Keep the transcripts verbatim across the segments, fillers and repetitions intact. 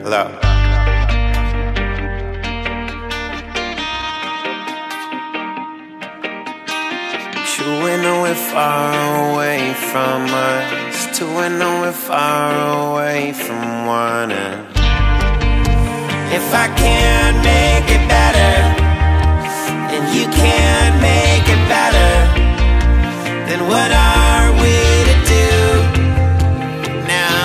Hello. Two and know we're far away from us. Two and know we're far away from one. And if I can't make it better, and you can't make it better, then what are we to do now?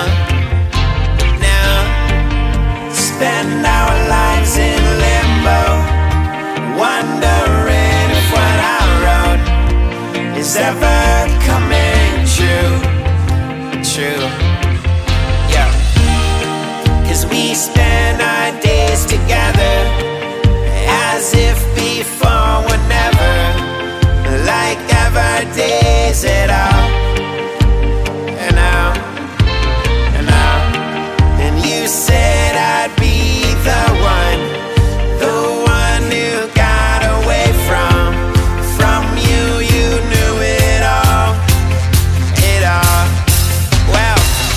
Now, spend our lives in limbo, wondering if what I wrote is ever coming true. True. Yeah. 'Cause we spend our days together as if before were never like ever days at all. And now, and now, and you said I'd be the one, the one who got away from, from you, you knew it all, it all. Well,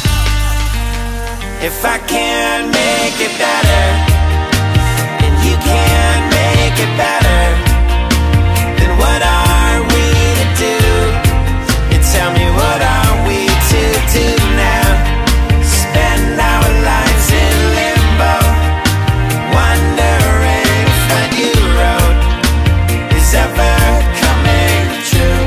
if I can't make it better, and you can't make it better, then what are we to do? And tell me, what are we to do now? Spend our lives in limbo, wondering if what you wrote is ever coming true.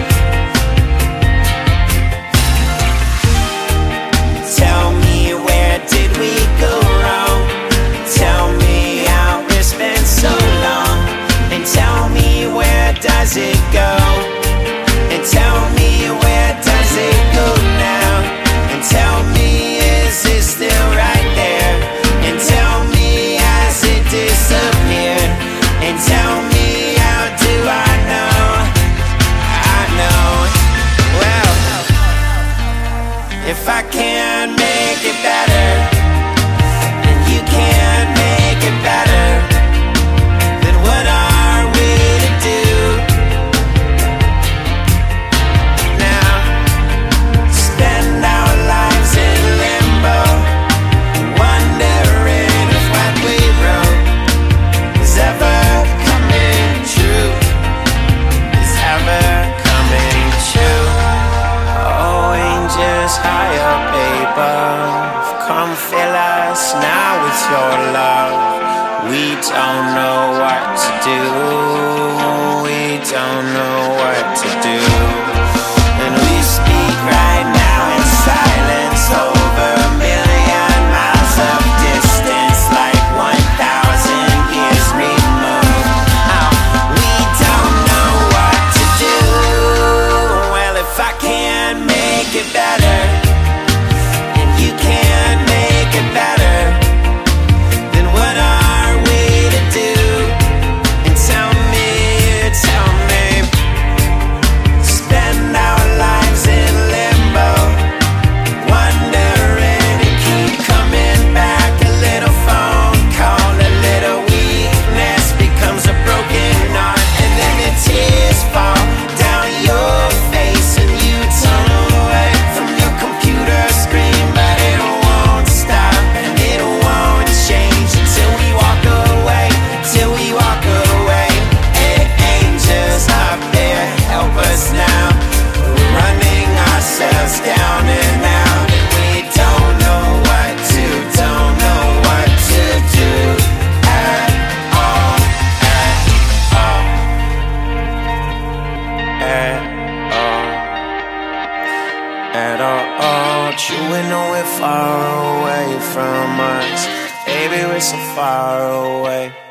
Tell me, where did we go wrong? Tell me how it's been so long. And tell me, where does it go? And tell me, where does it go now? And tell me, is it still right there? And tell me, has it disappeared? And tell me, how do I know? I know. Well, if I can't make it better, and you can't make it better, then what are we to do now? Spend our lives in limbo, wondering if what we wrote is ever coming true, is ever coming true. Oh, angels high up above, come fill us now with your love. We don't know what to do, we don't know what to do, and we speak right now in silence over a million miles of distance, like one thousand years removed. Oh, we don't know what to do. Well, if I can't make it better, and you can't make it better, then what are we to do? And tell me, tell me, spend our lives in limbo, wondering and keep coming back. A little phone call, a little weakness becomes a broken heart, and then the tears fall down your face, and you turn away from your computer screen, but it won't stop and it won't change until we walk away, till we walk away. Hey, angels up there, help us now. We're running ourselves down and out, and we don't know what to, don't know what to do at all, at all, at all, at all. True, we know we're far away from us, baby, we're so far away.